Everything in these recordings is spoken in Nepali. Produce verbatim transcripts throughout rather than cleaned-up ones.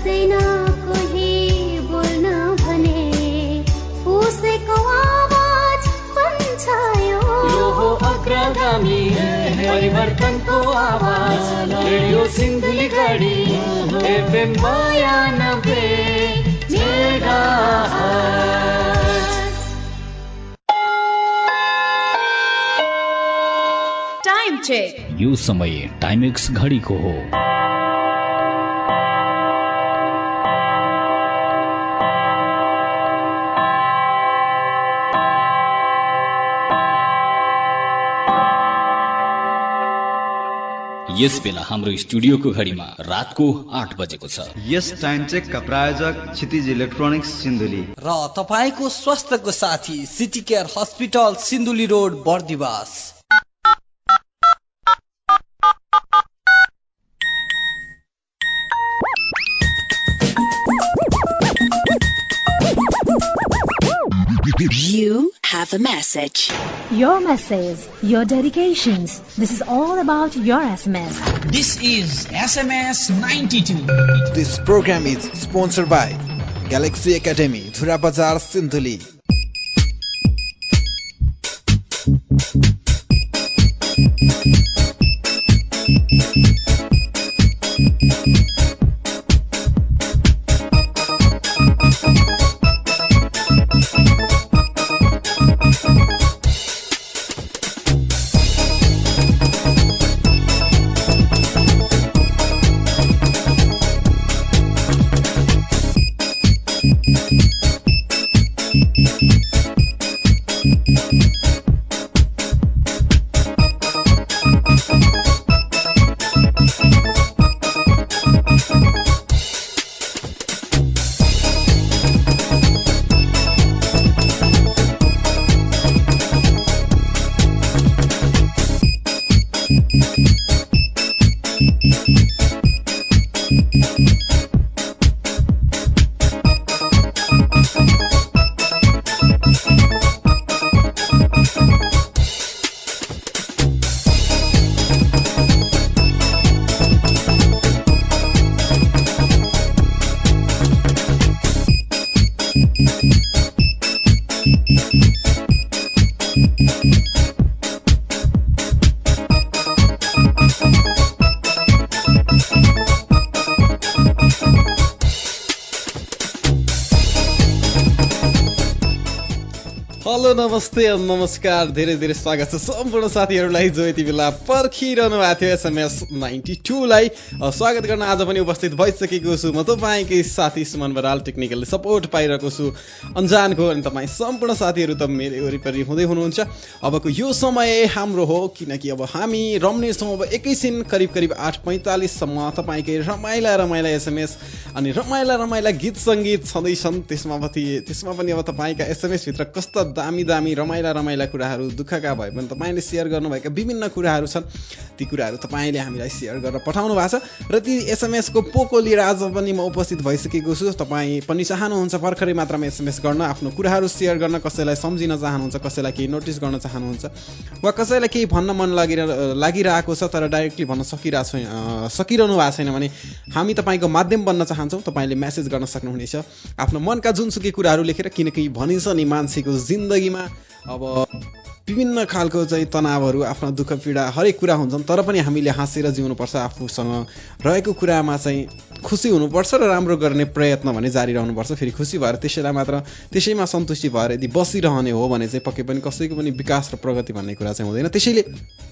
सक्दैन कोही बोल्न भने उसैको आवाज बन्छ यो हो अग्रगामी परिवर्तनको आवाज रेडियो सिन्धुली गढी एफएम बयानब्बे मेगाहर्ज। Time check. यो समय टाइमेक्स घडीको हो। यस बेला हाम्रो स्टुडियोको घडीमा रातको आठ बजेको छ। यस टाइम चेकका प्रायोजक क्षितिज इलेक्ट्रोनिक्स सिन्धुली र तपाईको स्वास्थ्यको साथी city care hospital Sindhuli road Bardibas. You have a message. Your message, your dedications. This is all about your S M S. This is S M S ninety-two. This program is sponsored by Galaxy Academy, Dhura Bazar, Sindhuli. Hello नमस्ते नमस्कार धेरै धेरै स्वागत छ सम्पूर्ण साथीहरूलाई जो यति बेला पर्खिरहनु भएको थियो एसएमएस नाइन्टी टू लाई स्वागत गर्न आज पनि उपस्थित भइसकेको छु म तपाईँकै साथी सुमन बराल। टेक्निकली सपोर्ट पाइरहेको छु अन्जानको अनि तपाईँ सम्पूर्ण साथीहरू त मेरो वरिपरि हुँदै हुनुहुन्छ। अबको यो समय हाम्रो हो किनकि अब हामी रम्नेछौँ अब एकैछिन करिब करिब आठ पैँतालिससम्म तपाईँकै रमाइला रमाइला एसएमएस अनि रमाइला रमाइला गीत सङ्गीत छँदैछन्। त्यसमा पनि त्यसमा पनि अब तपाईँका एसएमएसभित्र कस्ता दामी दामी रमाइला रमाइला कुराहरू दुःखका भए पनि तपाईँले सेयर गर्नुभएका विभिन्न कुराहरू छन्। ती कुराहरू तपाईँले हामीलाई सेयर गरेर पठाउनु भएको छ र ती एसएमएसको पोको लिएर आज पनि म उपस्थित भइसकेको छु। तपाईँ पनि चाहनुहुन्छ भर्खरै मात्रामा एसएमएस गर्न, आफ्नो कुराहरू सेयर गर्न, कसैलाई सम्झिन चाहनुहुन्छ, कसैलाई केही नोटिस गर्न चाहनुहुन्छ वा कसैलाई केही भन्न मन लागि लागिरहेको छ तर डाइरेक्टली भन्न सकिरहेको छैन सकिरहनु भएको छैन भने हामी तपाईँको माध्यम बन्न चाहन्छौँ। तपाईँले मेसेज गर्न सक्नुहुनेछ आफ्नो मनका जुनसुकै कुराहरू लेखेर, किनकि भनिन्छ नि मान्छेको जिन्दगीमा अब विभिन्न खालको चाहिँ तनावहरू, आफ्ना दुःख पीडा हरेक कुरा हुन्छन् तर पनि हामीले हाँसेर जिउनुपर्छ। आफूसँग रहेको कुरामा चाहिँ खुसी हुनुपर्छ र राम्रो गर्ने प्रयत्न भने जारी रहनुपर्छ। फेरि खुसी भएर त्यसैलाई मात्र त्यसैमा सन्तुष्टि भएर यदि बसिरहने हो भने चाहिँ पक्कै पनि कसैको पनि विकास र प्रगति भन्ने कुरा चाहिँ हुँदैन। त्यसैले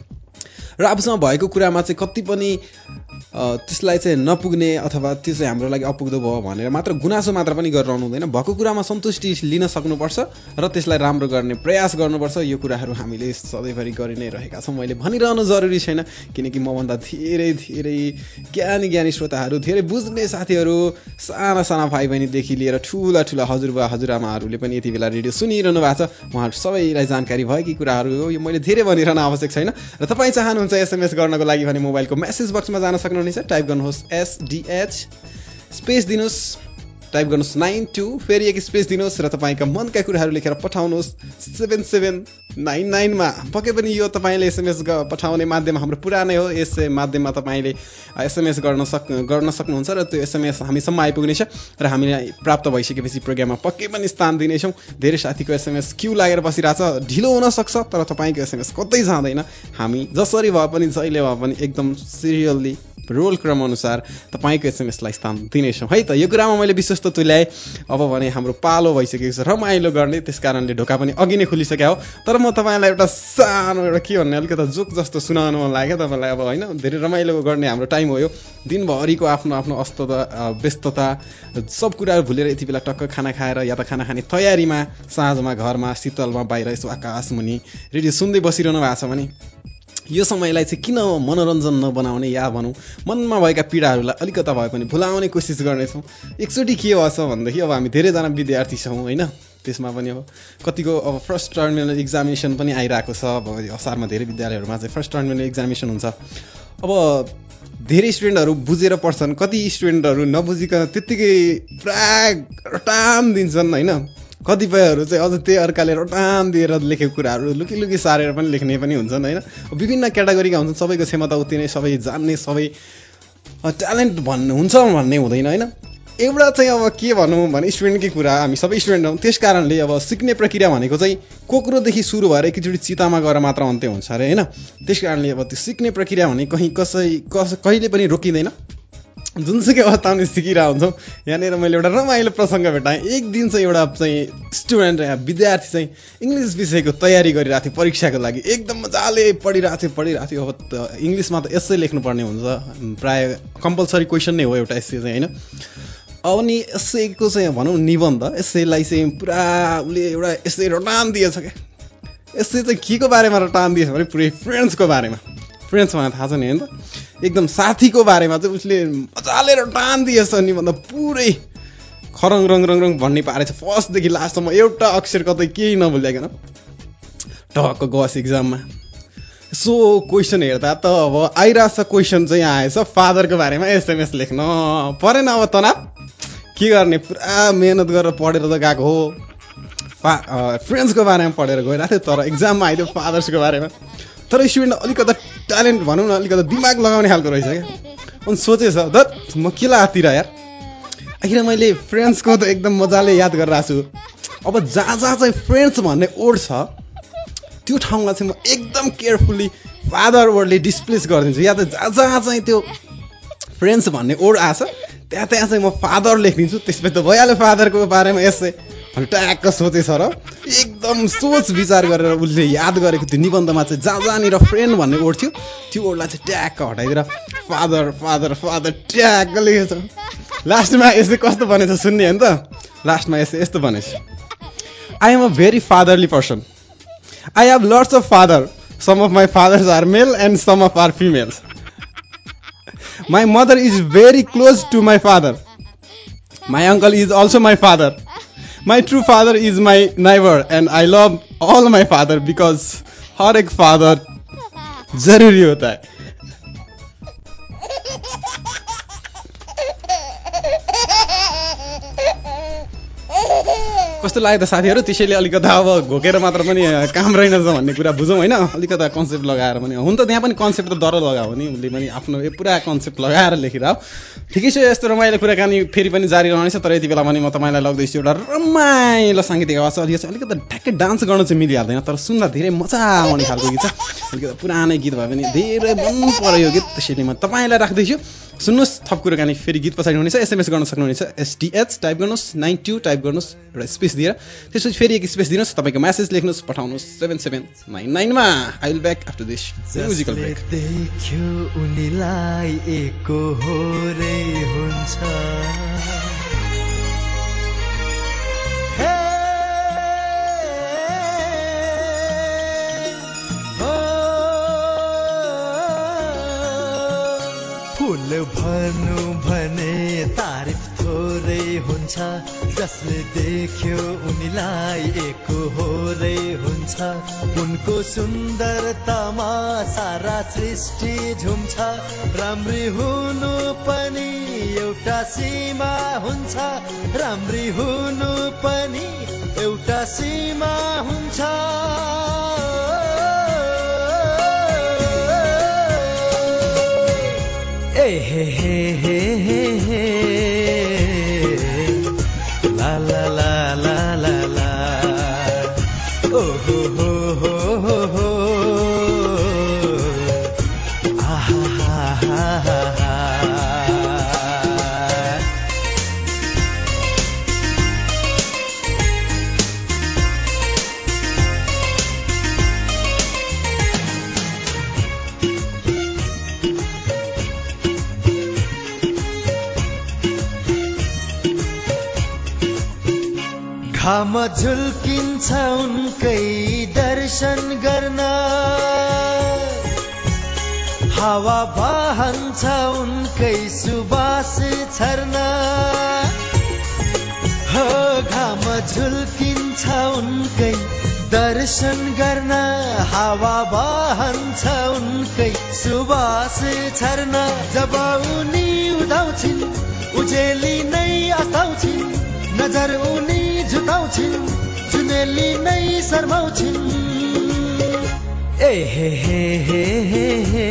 र आफूसँग भएको कुरामा चाहिँ कति पनि त्यसलाई चाहिँ नपुग्ने अथवा त्यो चाहिँ हाम्रो लागि अपुग्दो भयो भनेर मात्र गुनासो मात्र पनि गरिरहनु हुँदैन। भएको कुरामा सन्तुष्टि लिन सक्नुपर्छ र त्यसलाई राम्रो गर्ने प्रयास गर्नुपर्छ। यो कुराहरू हामीले सधैँभरि गरि नै रहेका छौँ। मैले भनिरहनु जरुरी छैन किनकि मभन्दा धेरै धेरै ज्ञानी ज्ञानी श्रोताहरू, धेरै बुझ्ने साथीहरू, साना साना भाइ बहिनीदेखि लिएर ठुला ठुला हजुरबा हजुरआमाहरूले पनि यति बेला रेडियो सुनिरहनु भएको छ। उहाँहरू सबैलाई जानकारी भएकी कुराहरू हो। यो मैले धेरै भनिरहन आवश्यक छैन। र तपाईँ चाहनुहुन्छ एसएमएस गर्नको लागि भने मोबाइलको मेसेज बक्समा जान सक्नुहुनेछ। टाइप गर्नुहोस् एसडिएच स्पेस दिनुहोस् टाइप गर्नुहोस् नाइन टू फेरि एक स्पेस दिनुहोस् र तपाईँका मनका कुराहरू लेखेर पठाउनुहोस् सेभेन सेभेन नाइन नाइनमा। पक्कै पनि यो तपाईँले एसएमएस पठाउने माध्यम हाम्रो पुरानै हो। यस माध्यममा तपाईँले एसएमएस गर्न सक् गर्न सक्नुहुन्छ र त्यो एसएमएस हामीसम्म आइपुग्नेछ र हामीलाई प्राप्त भइसकेपछि प्रोग्राममा पक्कै पनि स्थान दिनेछौँ। धेरै साथीको एसएमएस क्यु लागेर बसिरहेछ, ढिलो हुनसक्छ तर तपाईँको एसएमएस कतै जाँदैन। हामी जसरी भए पनि जहिले भए पनि एकदम सिरियल्ली रोल क्रम अनुसार तपाईँको एसएमएसलाई स्थान दिनेछौँ है त। यो कुरामा मैले विशेष त तुल्याएँ। अब भने हाम्रो पालो भइसकेको छ रमाइलो गर्ने, त्यस कारणले ढोका पनि अघि नै खुलिसक्यो हो। तर म तपाईँलाई एउटा सानो एउटा के भन्ने अलिकति जोक जस्तो सुनाउनु मन लाग्यो तपाईँलाई। अब होइन धेरै रमाइलो गर्ने हाम्रो टाइम हो यो। दिनभरिको आफ्नो आफ्नो अस्तता व्यस्तता सब कुराहरू भुलेर यति बेला टक्क खाना खाएर या त खाना खाने तयारीमा साँझमा घरमा शीतलमा बाहिर यसो आकाश मुनि रेडियो सुन्दै बसिरहनु भएको छ भने यो समयलाई चाहिँ किन मनोरञ्जन नबनाउने या भनौँ मनमा भएका पीडाहरूलाई अलिकता भए पनि भुलाउने कोसिस गर्नेछौँ। एकचोटि के भएछ भनेदेखि अब हामी धेरैजना विद्यार्थी छौँ होइन, त्यसमा पनि अब कतिको अब फर्स्ट टर्मिनल इक्जामिनेसन पनि आइरहेको छ। अब असारमा धेरै विद्यालयहरूमा चाहिँ फर्स्ट टर्मिनल इक्जामिनेसन हुन्छ। अब धेरै स्टुडेन्टहरू बुझेर पढ्छन्, कति स्टुडेन्टहरू नबुझिकन त्यत्तिकै पुरा रटाम दिन्छन् होइन। कतिपयहरू चाहिँ अझ त्यही अर्काले रटाम दिएर लेखेको कुराहरू लुकी लुकी सारेर पनि लेख्ने पनि हुन्छन् होइन। विभिन्न क्याटेगोरीका हुन्छन्, सबैको क्षमता उति नै, सबै जान्ने, सबै ट्यालेन्ट भन्नु हुन्छ भन्ने हुँदैन होइन। एउटा चाहिँ अब के भनौँ भने स्टुडेन्टकै कुरा, हामी सबै स्टुडेन्ट हौँ, त्यस कारणले अब सिक्ने प्रक्रिया भनेको चाहिँ कोक्रोदेखि सुरु भएर एकैचोटि चितामा गएर मात्र अन्त्य हुन्छ अरे होइन। त्यस कारणले अब त्यो सिक्ने प्रक्रिया भने कहीँ कसै कस कहिले पनि रोकिँदैन, जुनसुकै अवस्थामा सिकिरहेको हुन्छौँ। यहाँनिर मैले एउटा रमाइलो प्रसङ्ग भेटाएँ। एक दिन चाहिँ एउटा चाहिँ स्टुडेन्ट विद्यार्थी चाहिँ इङ्ग्लिस विषयको तयारी गरिरहेको थियो परीक्षाको लागि, एकदम मजाले पढिरहेको थियो पढिरहेको थियो अब इङ्ग्लिसमा त एस्से लेख्नुपर्ने हुन्छ, प्रायः कम्पलसरी क्वेसन नै हो एउटा एस्से चाहिँ होइन। अब नि एस्सेको चाहिँ भनौँ निबन्ध, एस्सेलाई चाहिँ पुरा उसले एउटा एस्से रटान दिएछ क्या। एस्से चाहिँ के को बारेमा रटान दिएछ भने पुरै फ्रेन्ड्सको बारेमा। फ्रेन्ड्स मलाई थाहा छ नि होइन त, एकदम साथीको बारेमा चाहिँ उसले मजाले रटान दिएछ निबन्ध, पुरै खरङ रङ रङ रङ भन्ने पारेछ फर्स्टदेखि लास्टसम्म, एउटा अक्षर कतै केही नभुल्याइकन टक्क गस इक्जाममा। सो क्वेसन हेर्दा त अब आइरहेछ क्वेसन चाहिँ आएछ फादरको बारेमा एसएमएस लेख्न परेन। अब तनाव के गर्ने, पुरा मेहनत गरेर पढेर त गएको हो, फा फ्रेन्ड्सको बारेमा पढेर गइरहेको थियो, तर इक्जाममा आइदियो फादर्सको बारेमा। तर स्टुडेन्ट अलिकता ट्यालेन्ट भनौँ न, अलिकता दिमाग लगाउने खालको रहेछ क्या। अनि सोचेछ धत म के लातिर यार, आखिर मैले फ्रेन्ड्सको त एकदम मजाले याद गरिरहेको छु। अब जहाँ जहाँ चाहिँ फ्रेन्ड्स भन्ने वर्ड छ त्यो ठाउँमा चाहिँ म एकदम केयरफुल्ली फादर वर्डले डिस्प्लेस गरिदिन्छु, या त जहाँ जहाँ चाहिँ त्यो फ्रेन्ड्स भन्ने वर्ड आछ त्यहाँ त्यहाँ चाहिँ म फादर लेखिदिन्छु। त्यसपछि त भइहाल्यो फादरको बारेमा यसै भने ट्याक्क सोचेछ र एकदम सोच विचार गरेर उसले याद गरेको त्यो निबन्धमा चाहिँ जहाँ जहाँनिर फ्रेन्ड भन्ने वर्ड थियो त्यो वर्डलाई चाहिँ ट्याक्क हटाइदिएर फादर फादर फादर ट्याक्क लेखेछ। लास्टमा यसले कस्तो भनेछ सुन्ने हो नि त, लास्टमा यसले यस्तो भनेछ, I am a very fatherly person, I have lots of father, some of my fathers are male and some of are females, my mother is very close to my father, my uncle is also my father, my true father is my neighbor and I love all my father because हर एक father जरूरी होता है। कस्तो लाग्यो त साथीहरू, त्यसैले अलिकता अब घोकेर मात्र पनि काम रहेनछ भन्ने कुरा बुझौँ होइन, अलिकता कन्सेप्ट लगाएर पनि। हुन त त्यहाँ पनि कन्सेप्ट त डर लगायो नि, उसले पनि आफ्नो पुरा कन्सेप्ट लगाएर लेखेर हो। ठिकै छ, यस्तो रमाइलो कुराकानी फेरि पनि जारी रहनेछ, तर यति बेला पनि म तपाईँलाई लग्दैछु एउटा रमाइलो साङ्गीतिक आवाज छ। अलिकति अलिकति ठ्याक्कै डान्स गर्न चाहिँ मिलिहाल्दैन, तर सुन्दा धेरै मजा आउने खालको गीत छ। अलिकति पुरानै गीत भए पनि धेरै मन पर्यो यो गीत, त्यसैले म तपाईँलाई राख्दैछु। सुन्नुहोस्, थप कुराकानी फेरि गीत पछाडि हुनेछ। एसएमएस गर्न सक्नुहुनेछ, एसडिएच टाइप गर्नुहोस्, नाइन टू टाइप गर्नुहोस् र स्पेस दिएर, त्यसपछि फेरि एक स्पेस दिनुहोस्, तपाईँको म्यासेज लेख्नुहोस्, पठाउनुहोस् सेभेन सेभेन नाइन नाइनमा। I will back after this musical break. देख्यो उनीलाई एको होरै हुन्छ, फुल भन्नु भने तारिफ थोरै हुन्छ, हुन्छ जसले देख्यो उनीलाई एकहोरै हुन्छ उनको सुन्दरतामा सारा सृष्टि झुम्छ राम्री हुनु पनि एउटा सीमा हुन्छ राम्री हुनु पनि एउटा सीमा हुन्छ ए हे हे हे हे हे ला ला ला ला ला ला ओ हो हो हो हो हो आ हा हा हा हा हा घाम झुल्किन्छ उनकै दर्शन गर्न हावा बहन्छ उनकै सुबास छर्न हो घाम झुल्किन्छ उनकै दर्शन गर्न हावा बहन्छ उनकै सुबास छर्न जब उनी उदाउँछिन् उजेली नै अस्ताउँछिन् नजर उनी झुकाउँछिन् जुनेली नै शर्माउँछिन् ए हे हे हे हे हे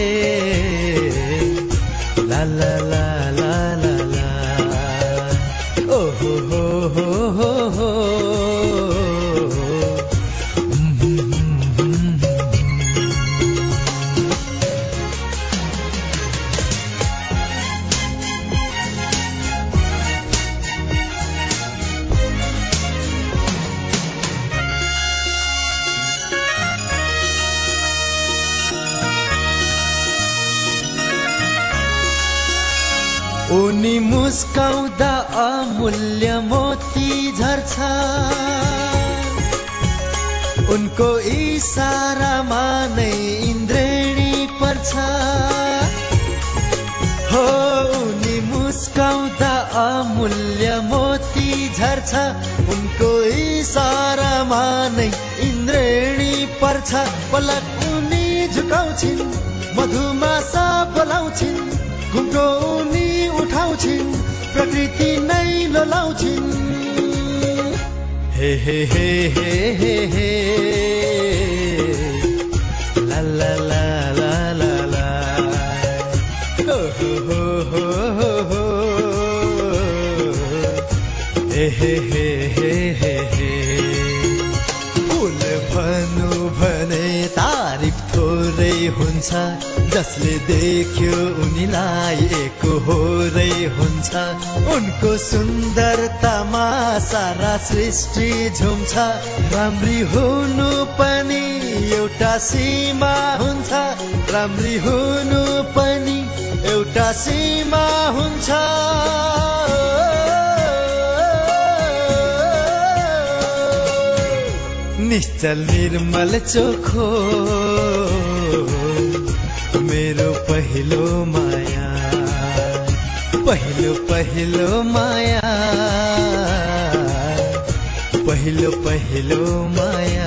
ला ला ला ला ला ला ओ हो हो हो हो हो उनी मुस्काउँदा अमूल्य मोती झर्छ उनको इशारामा नै इन्द्रेणी पर्छ हो उनी मुस्काउँदा अमूल्य मोती झर्छ उनको इशारामा नै इन्द्रेणी पर्छ पलक उनी झुकाउँछिन् मधुमासा बोलाउँछिन् घुम्टो उनी उठाउँछिन् प्रकृति नै लोलाउँछिन् हे हे हे हे हे हे ला ला ला ला ला ला हो हो हो हो हो हे हे हे हे हे हे फुल भनु भने तारिफ थोरै हुन्छ जसले देख्यो उनीलाई एकहोरै हुन्छ उनको सुन्दरतामा सारा सृष्टि झुम्छ राम्री हुनु पनि एउटा सीमा हुन्छ राम्री हुनु पनि एउटा सीमा हुन्छ निश्चल निर्मल चोखो मेरो पहिलो माया पहिलो पहिलो माया पहिलो पहिलो माया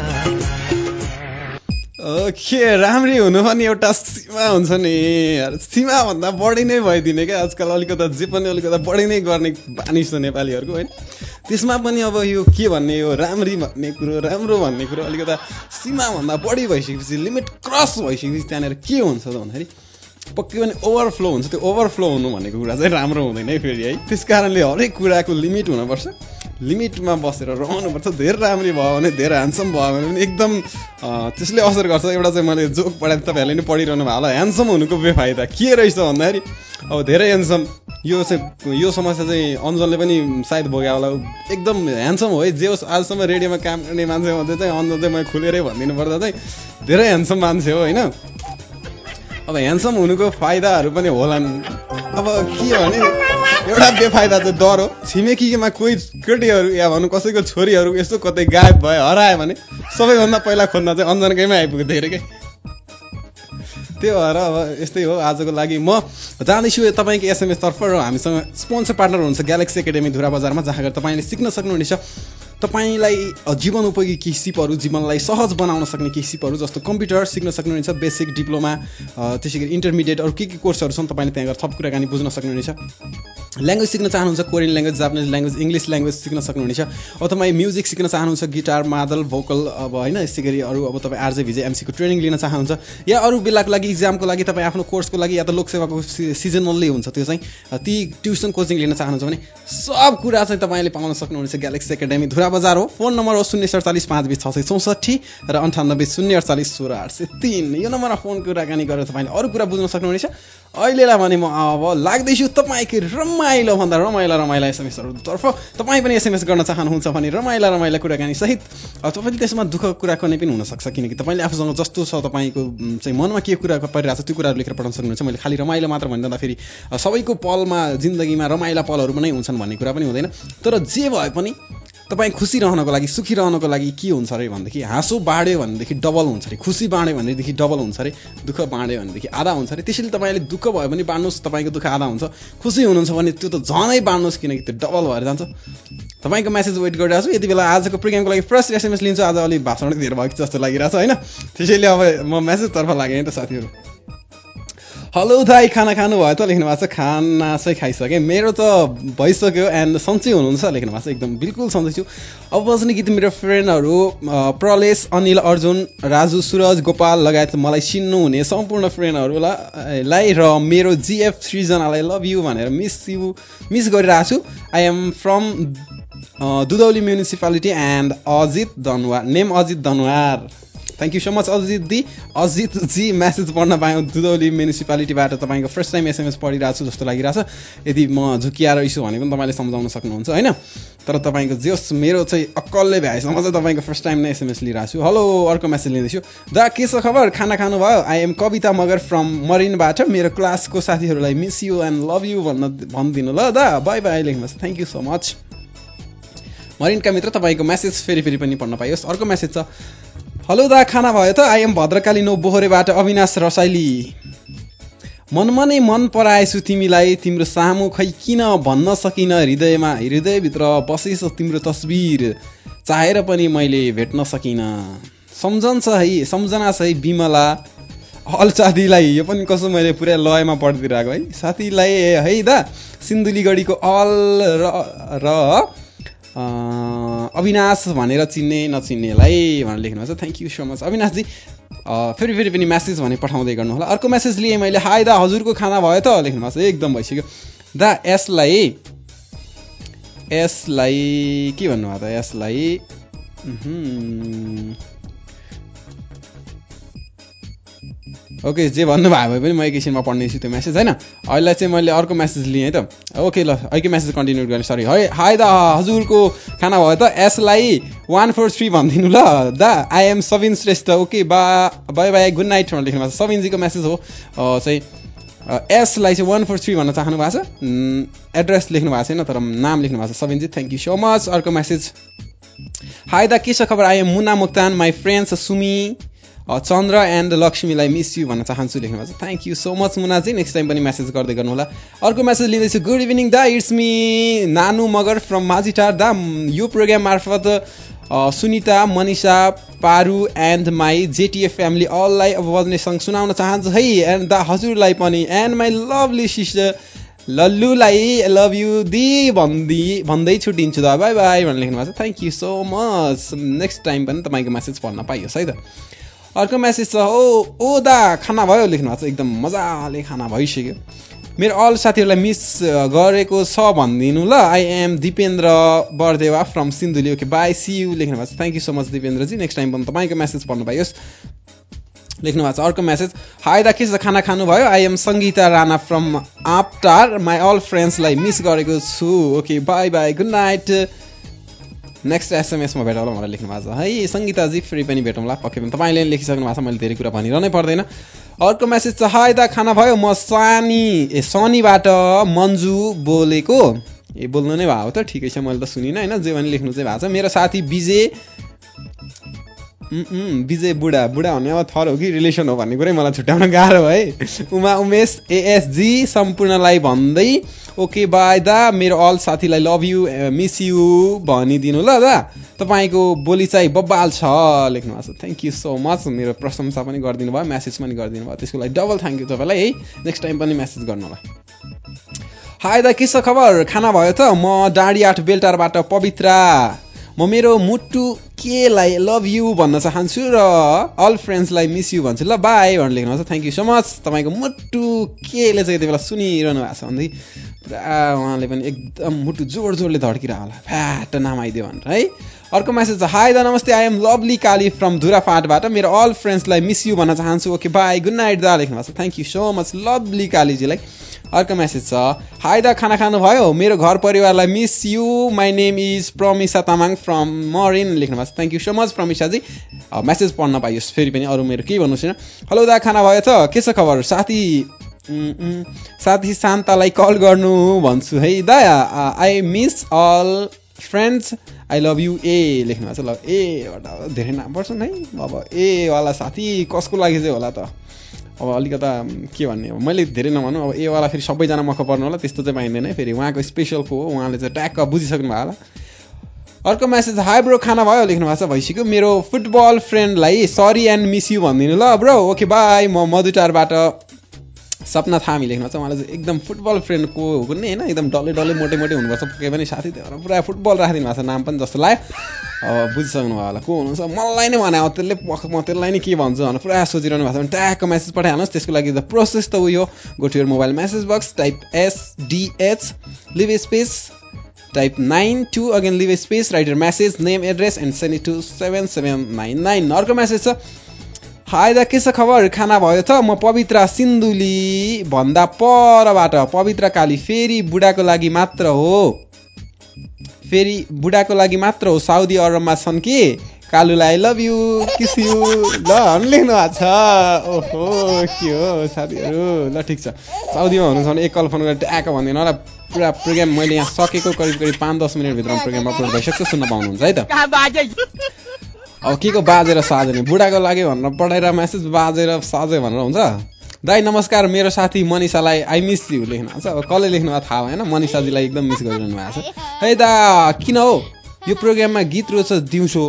ओके राम्री हुनु पनि एउटा सीमा हुन्छ नि सीमा भन्दा बढी नै भइदिने क्या आजकल अलिकता जे पनि अलिकता बढी नै गर्ने बानी छ नेपालीहरूको होइन त्यसमा पनि अब यो के भन्ने यो राम्री भन्ने कुरो राम्रो भन्ने कुरो अलिकता सीमा भन्दा बढी भइसकेपछि लिमिट क्रस भइसकेपछि त्यहाँनिर के हुन्छ त भन्दाखेरि पक्कै पनि ओभरफ्लो हुन्छ त्यो ओभरफ्लो हुनु भनेको कुरा चाहिँ राम्रो हुँदैन है फेरि है त्यस कारणले हरेक कुराको लिमिट हुनुपर्छ लिमिटमा बसेर रहनुपर्छ धेरै राम्री भयो भने धेरै ह्यान्डसम भयो भने पनि एकदम त्यसले असर गर्छ एउटा चाहिँ मैले जोक पढाएँ तपाईँहरूले नि पढिरहनु भयो होला ह्यान्डसम हुनुको बेफाइदा के रहेछ भन्दाखेरि अब धेरै ह्यान्डसम यो चाहिँ यो समस्या चाहिँ अञ्जनले पनि सायद भोग्यो होला एकदम ह्यान्डसम हो है जे होस् आजसम्म रेडियोमा काम गर्ने मान्छे मध्ये चाहिँ अञ्जन चाहिँ मैले खुलेरै भनिदिनु पर्दा चाहिँ धेरै ह्यान्डसम मान्छे हो होइन अब ह्यान्डसम हुनुको फाइदाहरू पनि होलान् अब के भने एउटा बेफाइदा चाहिँ डर हो छिमेकीमा कोही केटीहरू या भनौँ कसैको छोरीहरू यसो कतै गायब भयो हरायो भने सबैभन्दा पहिला खोज्न चाहिँ अञ्जनकैमा आइपुग्यो धेरै के त्यो भएर अब यस्तै हो आजको लागि म जाँदैछु तपाईँको एसएमएस तर्फ र हामीसँग स्पोन्सर पार्टनर हुनुहुन्छ ग्यालेक्सी एकाडेमी धुरा बजारमा जहाँ गएर तपाईँले सिक्न सक्नुहुनेछ तपाईँलाई जीवन उपयोगी केही सिपहरू जीवनलाई सहज बनाउन सक्ने केही सिपहरू जस्तो कम्प्युटर सिक्न सक्नुहुनेछ बेसिक डिप्लोमा त्यसै गरी इन्टरमिडिएट अरू के के कोर्सहरू छन् तपाईँले त्यहाँ गएर थप कुराकानी बुझ्न सक्नुहुनेछ ल्याङ्ग्वेज सिक्न चाहनुहुन्छ Korean language Japanese language English language सिक्न सक्नुहुनेछ अब तपाईँ म्युजिक सिक्न चाहनुहुन्छ गिटार मादल भोकल अब होइन यसै गरी अरू अब तपाईँ आरजे भिजे एमसीको ट्रेनिङ लिन चाहनुहुन्छ या अरू बेलाको लागि इक्जामको लागि तपाईँ आफ्नो कोर्सको लागि या त लोकसेवाको सिजनल्ली हुन्छ त्यो चाहिँ ती ट्युसन कोचिङ लिन चाहनुहुन्छ भने सब कुरा चाहिँ तपाईँले पाउन सक्नुहुनेछ ग्यालेक्सी एकाडेमी धुरा बजार हो फोन नम्बर हो शून्य सडचालिस पाँच बिस छ सय चौसठी र अन्ठानब्बे शून्य अडचालिस सोह्र आठ सय तिन यो नम्बरमा फोन कुराकानी गरेर तपाईँले अरू कुरा बुझ्न सक्नुहुनेछ अहिलेलाई भने म अब लाग्दैछु तपाईँकै रमाइलो भन्दा रमाइला रमाइला एसएमएसहरूतर्फ तपाईँ पनि एसएमएस गर्न चाहनुहुन्छ भने रमाइला रमाइला कुराकानी सहित तपाईँले त्यसमा दुःख कुरा कुनै पनि हुनसक्छ किनकि तपाईँले आफूसँग जस्तो छ तपाईँको चाहिँ मनमा के कुरा परिरहेको छ त्यो कुराहरू लेखेर पठाउन सक्नुहुन्छ मैले खालि रमाइलो मात्र भनिरहँदाखेरि सबैको पलमा जिन्दगीमा रमाइला पलहरू पनि हुन्छन् भन्ने कुरा पनि हुँदैन तर जे भए पनि तपाईँ खुसी रहनको लागि सुखी रहनको लागि के हुन्छ अरे भनेदेखि हाँसो बाँड्यो भनेदेखि डबल हुन्छ अरे खुसी बाँड्यो भनेदेखि डबल हुन्छ अरे दुःख बाँड्यो भनेदेखि आधा हुन्छ अरे त्यसैले तपाईँले दुःख भयो भने बाँड्नुहोस् तपाईँको दुःख आधा हुन्छ खुसी हुनुहुन्छ भने त्यो त झनै बाँड्नुहोस् किनकि त्यो डबल भएर जान्छ तपाईँको मेसेज वेट गरिरहेको छु यति बेला आजको प्रोग्रामको लागि फर्स्ट एसएमएस लिन्छु आज अलिक भाषण धेरै भएको जस्तो लागिरहेको छ होइन त्यसैले अब म मेसेजतर्फ लागेँ है त साथीहरू हेलो दाइ खाना खानु भयो त लेख्नु भएको छ खाना चाहिँ खाइसकेँ मेरो त भइसक्यो एन्ड सन्चै हुनुहुन्छ लेख्नु भएको छ एकदम बिल्कुल सन्चै छु अब बस्ने गीत मेरो फ्रेन्डहरू प्रलेश अनिल अर्जुन राजु सुरज गोपाल लगायत मलाई चिन्नुहुने सम्पूर्ण फ्रेन्डहरूलाई र मेरो जिएफ थ्रीजनालाई लभ यु भनेर मिस यु मिस गरिरहेको छु I am from Dudhauli municipality and Ajit Danwar name Ajit Danwar thank you so much Ajit दी अजित जी म्यासेज पढ्न पायौँ दुधौली म्युनिसिपालिटीबाट तपाईँको फर्स्ट टाइम एसएमएस पढिरहेको छु जस्तो लागिरहेको छ यदि म झुकिएर इस्यु भने पनि तपाईँले सम्झाउन सक्नुहुन्छ होइन तर तपाईँको जस मेरो चाहिँ अक्कलले भ्याएसम्म चाहिँ तपाईँको फर्स्ट टाइम नै एसएमएस लिइरहेको छु हेलो अर्को मेसेज लिँदैछु दा के छ खबर खाना खानुभयो I am Kavita Magar from मरिनबाट मेरो क्लासको साथीहरूलाई miss you and love you भन्न भनिदिनु ल दा बाई बाई लेख्नुहोस् थ्याङ्क यू सो मच मरिनका मित्र तपाईँको मेसेज फेरि फेरि पनि पढ्न पाइयोस् अर्को मेसेज छ हेलो दा खाना भयो त आई एम भद्रकाली नौ बोहरेबाट अविनाश रसाइली मनमा नै मन पराएछु तिमीलाई तिम्रो सामु खै किन भन्न सकिन हृदयमा हृदयभित्र बसेछ तिम्रो तस्बिर चाहेर पनि मैले भेट्न सकिन सम्झन्छ है सम्झना छ है बिमला अल साथीलाई यो पनि कसो मैले पुरै लयमा पढिदिरहेको है साथीलाई है दा सिन्धुलीगढीको अल र, र अविनाश भनेर चिन्ने नचिन्नेलाई भनेर लेख्नु छ थ्याङ्क यू सो मच अविनाशजी फेरि फेरि पनि म्यासेज भने पठाउँदै गर्नु होला अर्को म्यासेज लिएँ मैले हाई दा हजुरको खाना भयो त लेख्नु भएको छ एकदम भइसक्यो दा यसलाई यसलाई के भन्नुभयो त यसलाई ओके जे भन्नुभयो भने पनि म एकैछिनमा पढ्नेछु त्यो म्यासेज होइन अहिले चाहिँ मैले अर्को म्यासेज लिएँ है त ओके ल अहिले म्यासेज कन्टिन्यू गरेँ सरी है हाई दा हजुरको खाना भयो त यसलाई वान फोर थ्री भनिदिनु ल दा I am Sabin Shrestha okay बा बाई बाई गुड नाइट भनेर लेख्नु भएको छ सबिनजीको म्यासेज हो चाहिँ यसलाई चाहिँ वान फोर थ्री भन्न चाहनु भएको छ एड्रेस लेख्नु भएको छैन तर नाम लेख्नु भएको छ सबिनजी थ्याङ्क यू सो मच अर्को म्यासेज हाई दा के छ खबर I am Muna Moktan my friends Sumi Chandra and लक्ष्मीलाई मिस यु भन्न चाहन्छु लेख्नु भएको छ थ्याङ्क यू सो मच मुनाजी नेक्स्ट टाइम पनि म्यासेज गर्दै गर्नु होला अर्को म्यासेज लिँदैछु गुड इभिनिङ दा it's me Nanu Magar from Majhitar दा यो प्रोग्राम मार्फत Sunita Manisha Paru and my JTF family अललाई अब बज्ने सङ्ग सुनाउन चाहन्छु है एन्ड दा हजुरलाई पनि एन्ड माई लभली सिस्टर लल्लुलाई लभ यु दी भन्दी भन्दै छुट्टिन्छु दा बाई बाई भनेर लेख्नु भएको छ thank you so much next time पनि तपाईँको म्यासेज पढ्न पाइयोस् है त अर्को म्यासेज छ ओ ओ दा खाना भयो लेख्नु भएको छ एकदम मजाले खाना भइसक्यो मेरो अल साथीहरूलाई मिस गरेको छ भनिदिनु ल I am Dipendra Bardewa from Sindhuli okay bye see you लेख्नु भएको छ थ्याङ्क यू सो मच दिपेन्द्रजी नेक्स्ट टाइम पनि तपाईँको म्यासेज पढ्नु पाइयोस् लेख्नु भएको छ अर्को म्यासेज हाई दा के छ खाना खानुभयो I am Sangita Rana from Aaptar my all फ्रेन्ड्सलाई मिस गरेको छु okay bye bye good night next एसएमएसमा भेटौँला भनेर लेख्नु भएको छ है सङ्गीताजी फेरि पनि भेटौँला पक्कै पनि तपाईँले लेखिसक्नु भएको छ मैले धेरै कुरा भनिरहनै पर्दैन अर्को म्यासेज छ हाई दा खाना भयो म सानी ए सनीबाट मन्जु बोलेको ए बोल्नु नै भयो त ठिकै छ मैले त सुनिनँ होइन जे भने लेख्नु चाहिँ भएको छ मेरो साथी विजय विजय बुढा बुढा भन्ने अब थर हो कि रिलेसन हो भन्ने कुरै मलाई छुट्याउन गाह्रो है। उमा उमेश एएसजी सम्पूर्णलाई भन्दै ओके बाई दा, मेरो अल साथीलाई लभ यु मिस यु भनिदिनु ल दा, तपाईँको बोली चाहिँ बब्बाल छ लेख्नु भएको छ। थ्याङ्क यू सो मच, मेरो प्रशंसा पनि गरिदिनु भयो, म्यासेज पनि गरिदिनु भयो, त्यसको लागि डबल थ्याङ्क यू तपाईँलाई है। नेक्स्ट टाइम पनि म्यासेज गर्नु होला। हाई दा, के छ खबर, खाना भयो त? म डाँडी आठ बेलटारबाट पवित्रा, म मेरो मुटु केलाई लभ यु भन्न चाहन्छु र अल फ्रेन्ड्सलाई मिस यु भन्छु ल, बाई भनेर लेख्नु भएको छ। Thank you so much. तपाईँको मुटु केले चाहिँ यति बेला सुनिरहनु भएको छ भन्दै पुरा उहाँले पनि एकदम मुटु जोड जोडले धड्किरह होला, फ्याट नाम आइदियो भनेर है। अर्को म्यासेज छ, हाई दा नमस्ते, I am lovely Kali from धुराफाटबाट, मेरो अल फ्रेन्ड्सलाई मिस यु भन्न चाहन्छु, ओके बाई गुड नाइट दा लेख्नु भएको छ। Thank you so much lovely कालीजीलाई। अर्को म्यासेज छ, हाई दा खाना खानुभयो, मेरो घर परिवारलाई miss you, my name is Pramisa Tamang from Marin लेख्नु भएको छ। थ्याङ्क यू सो मच प्रमिसाजी। म्यासेज पढ्न पाइयोस् फेरि पनि, अरू मेरो केही भन्नु छैन। हेलो दा खाना भयो त, के छ खबर, साथी साथी शान्तालाई कल गर्नु भन्छु है दा, I miss all friends, I love you a लेख्नु भएको छ। ल ए धेरै नाम पर्छन् है, अब ए वाला साथी कसको लागि चाहिँ होला त, अब अलिकता के भन्ने, अब मैले धेरै नभनौँ, अब एवाला फेरि सबैजना मख पर्नु होला, त्यस्तो चाहिँ पाइँदैन है, फेरि उहाँको स्पेसल को हो, उहाँले चाहिँ ट्याक्क बुझिसक्नु भयो होला। अर्को म्यासेज, हाई ब्रो खाना भयो लेख्नु भएको छ, भइसक्यो, मेरो फुटबल फ्रेन्डलाई सरी एन्ड मिस यु भनिदिनु ल ब्रो, ओके बाई, म मधुटारबाट सपना थामी लेख्नु छ। उहाँले चाहिँ एकदम फुटबल फ्रेन्डको हो कुनै होइन, एकदम डल्लै डल्लै मोटे मोटे हुनुपर्छ केही पनि साथी, त्यो पुरा फुटबल राखिदिनु भएको छ नाम पनि जस्तो लाग्यो। अब बुझिसक्नु भयो होला को हुनुहुन्छ, मलाई नै भने अब त्यसले म त्यसलाई नै के भन्छु भनेर पुरा सोचिरहनु भएको छ भने ट्याक्क म्यासेज पठाइहाल्नुहोस्। त्यसको लागि द प्रोसेस त उयो, go to your mobile message box, type SDH leave space type nine two again leave space, write your message name address and send it to seven seven nine nine. अर्को म्यासेज छ, हाई दा के छ खबर, खाना भयो त? म पवित्रा सिन्धुली भन्दा परबाट पवित्रा काली, फेरि बुढाको लागि मात्र हो, फेरि बुढाको लागि मात्र हो, साउदी अरबमा छन् कि कालुलाई I love you kiss you ल लेख्नु भएको छ। ओहो के हो साथीहरू, ल ठिक छ, साउदीमा हुनुहुन्छ भने एक कल फोन गरेर ट्याक्क भनिदिनु होला। पुरा प्रोग्राम मैले यहाँ सकेको करिब करिब पाँच दस मिनटभित्रमा प्रोग्राम अपलोड भइसक्छ, सुन्न पाउनुहुन्छ है त। अब के को बाजेर साजे नि, बुढाको लागि भनेर पठाएर म्यासेज बाजेर साजे भनेर हुन्छ। दाइ नमस्कार, मेरो साथी मनिषालाई आई मिस यु लेख्नु भएको छ। अब कसले लेख्नु भएको थाहा भएन, मनिषाजीलाई एकदम मिस गरिरहनु भएको छ। है दा किन हो यो प्रोग्राममा गीत रोज्छ दिउँसो,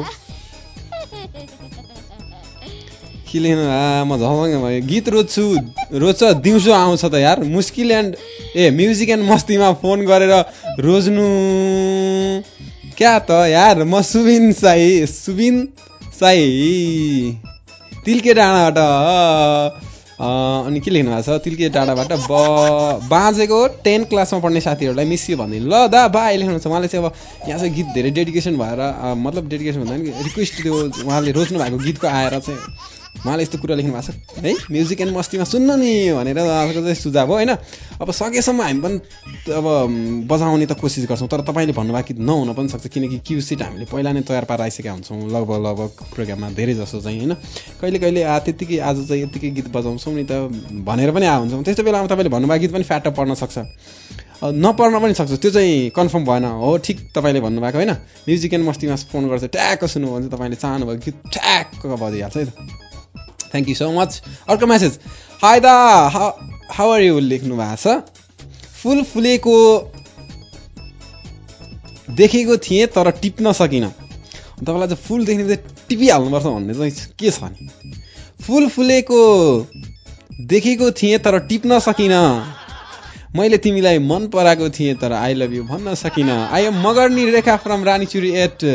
के लेख्नु, म झसँग भयो, गीत रोज्छु रोज्छ दिउँसो आउँछ त यार, मुस्किल एन्ड ए म्युजिक एन्ड मस्तीमा फोन गरेर रोज्नु क्या त यार, म सुबिन साई सुबिन साई तिल्के डाँडाबाट, अनि के लेख्नु भएको छ, तिल्के डाँडाबाट ब बाजेको टेन क्लासमा पढ्ने साथीहरूलाई मिस यु भनिदिनु ल दा बाई लेख्नु छ। उहाँले चाहिँ अब यहाँ चाहिँ गीत धेरै डेडिकेसन भएर, मतलब डेडिकेसन भन्दा नि रिक्वेस्ट त्यो उहाँले रोज्नु भएको गीतको आएर चाहिँ उहाँले यस्तो कुरा लेख्नु भएको छ है, म्युजिक एन्ड मस्तीमा सुन्नु नि भनेर उहाँको चाहिँ सुझाव हो होइन। अब सकेसम्म हामी पनि अब बजाउने त कोसिस गर्छौँ, तर तपाईँले भन्नुभएको गीत नहुन पनि सक्छ, किनकि क्यु सिट हामीले पहिला नै तयार पारेर आइसकेका हुन्छौँ लगभग लगभग प्रोग्राममा धेरै जसो चाहिँ होइन। कहिले कहिले आ त्यत्तिकै आज चाहिँ यत्तिकै गीत बजाउँछौँ नि त भनेर पनि आ हुन्छौँ, त्यस्तो बेलामा तपाईँले भन्नुभएको गीत पनि फ्याट पर्न सक्छ, नपर्न पनि सक्छ, त्यो चाहिँ कन्फर्म भएन हो। ठिक तपाईँले भन्नुभएको होइन, म्युजिक एन्ड मस्तीमा फोन गर्छ ट्याक्क सुन्नु भने तपाईँले चाहनुभएको गीत ट्याक्क बजिहाल्छ है त। Thank you so much. अर्को म्यासेज, हाई दा हाउ आर यु लेख्नु भएको छ, फुल फुलेको देखेको थिएँ तर टिप्न सकिनँ। तपाईँलाई चाहिँ फुल देख्ने चाहिँ टिपिहाल्नुपर्छ भन्ने चाहिँ के छ नि, फुल फुलेको देखेको थिएँ तर टिप्न सकिनँ, मैले तिमीलाई मन पराएको थिएँ तर आई लभ यु भन्न सकिनँ। I am Magarni Rekha from Ranichuri at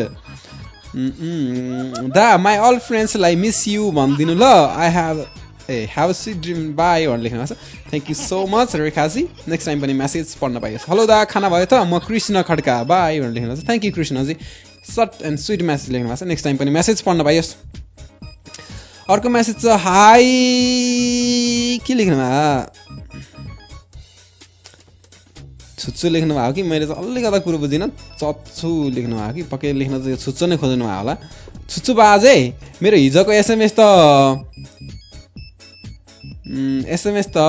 दा माई अल फ्रेन्ड्सलाई मिस यु भनिदिनु ल, I have a have sweet dream bye भनेर लेख्नु भएको छ। थ्याङ्क यू सो मच रेखाजी। नेक्स्ट टाइम पनि म्यासेज पढ्न पाइयोस्। हेलो दा खाना भयो त, म कृष्ण खड्का बाई भनेर लेख्नु भएको छ। थ्याङ्क यू कृष्णजी, सर्ट एन्ड स्विट म्यासेज लेख्नु भएको छ। नेक्स्ट टाइम पनि म्यासेज पढ्न पाइयोस्। अर्को म्यासेज छ, हाई के लेख्नु भयो, छुच्चो लेख्नु भएको कि मैले चाहिँ अलिकता कुरो बुझिनँ, चच्छु लेख्नु भएको कि पक्कै लेख्न चाहिँ छुच्चो नै खोज्नु भयो होला। छुच्चो बाजे मेरो हिजोको एसएमएस त एसएमएस त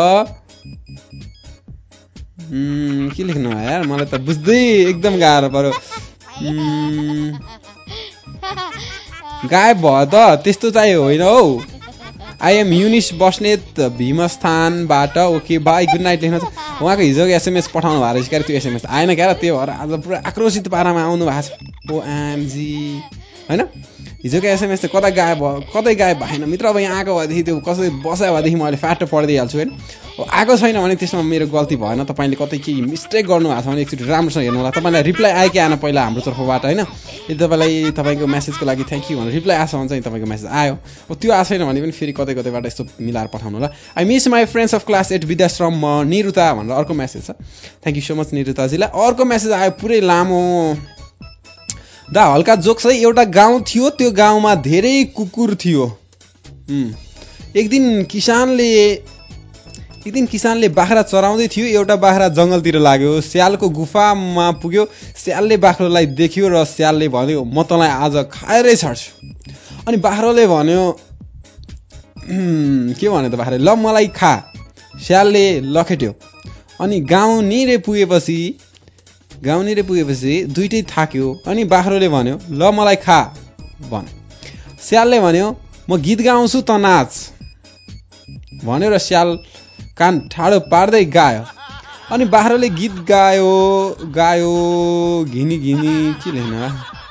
के लेख्नु भयो यार, मलाई त बुझ्दै एकदम गाह्रो पर्यो। गायब भयो त त्यस्तो चाहिँ होइन हौ आई एम युनिस बस्नेत भीमस्थानबाट ओके बाई गुड नाइट लेख्नु छ उहाँको हिजोको एसएमएस पठाउनु भएको रहेछ क्यारे त्यो एसएमएस आएन क्या त्यो भएर आज पुरा आक्रोशित पारामा आउनु भएको छ ओएमजी होइन हिजोको एसएमएस चाहिँ कता गायब भयो कतै गायब भएन मित्र अब यहाँ आएको भएदेखि त्यो कसै बसायो भएदेखि मैले फ्याटो पढिदिइहाल्छु होइन आएको छैन भने त्यसमा मेरो गल्ती भएन तपाईँले कतै केही मिस्टेक गर्नुभएको छ भने एकचोटि राम्रोसँग हेर्नु होला तपाईँलाई रिप्लाई आयो कि आएन पहिला हाम्रो तर्फबाट होइन यदि तपाईँलाई तपाईँको मेसेजको लागि थ्याङ्क यू भनेर रिप्लाई आएको छ भने चाहिँ तपाईँको मेसेज आयो अब त्यो आएको छैन भने पनि फेरि कतै कतैबाट यस्तो मिलाएर पठाउनु होला I miss my friends of class at Vidyashram Niruta भनेर अर्को मेसेज छ थ्याङ्क यू सो मच निरुताजीलाई अर्को मेसेज आयो पुरै लामो दा हल्का जोक्स है एउटा गाउँ थियो त्यो गाउँमा धेरै कुकुर थियो एक दिन किसानले एक दिन किसानले बाख्रा चराउँदै थियो एउटा बाख्रा जङ्गलतिर लाग्यो स्यालको गुफामा पुग्यो स्यालले बाख्रोलाई देख्यो र स्यालले भन्यो म तँलाई आज खाएरै छाड्छु अनि बाख्रोले भन्यो के भन्यो त बाख्राले ल मलाई खा स्यालले लखेट्यो अनि गाउँ निरे पुगेपछि गाउँ निरे पुगेपछि दुइटै थाक्यो अनि बाख्रोले भन्यो ल मलाई खा भन स्यालले भन्यो म गीत गाउँछु त नाच भन्यो र स्याल कान ठाडो पार्दै गायो अनि बाख्रोले गीत गायो गायो घिनी घिनी के लेख्नु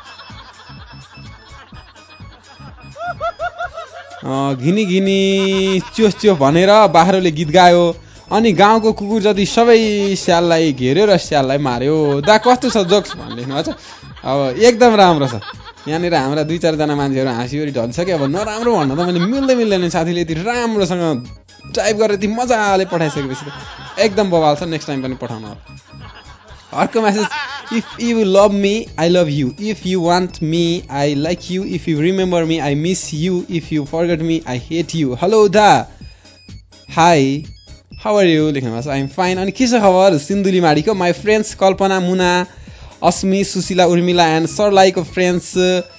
घिनी घिनी च्योस च्यो भनेर बाख्रोले गीत गायो अनि गाउँको कुकुर जति सबै स्याललाई घेर्यो र स्याललाई मार्यो दा कस्तो छ जोक्स भन्ने लेख्नु छ अब एकदम राम्रो छ यहाँनिर हाम्रा दुई चारजना मान्छेहरू हाँसिवरी ढल्छ कि अब नराम्रो भन्नु त मैले मिल्दै मिल्दैन साथीले यति राम्रोसँग टाइप गरेर यति मजाले पठाइसकेपछि त एकदम बवाल छ नेक्स्ट टाइम पनि पठाउनु अर्को message if you love me I love you if you want me I like you if you remember me I miss you if you forget me I hate you hello दा हाई हाउ आर यु लेख्नु भएको छ आई एम फाइन अनि के छ खबर सिन्धुलीमाडीको my friends Kalpana Muna Asmi Sushila Urmila and सरलाईको फ्रेन्ड्स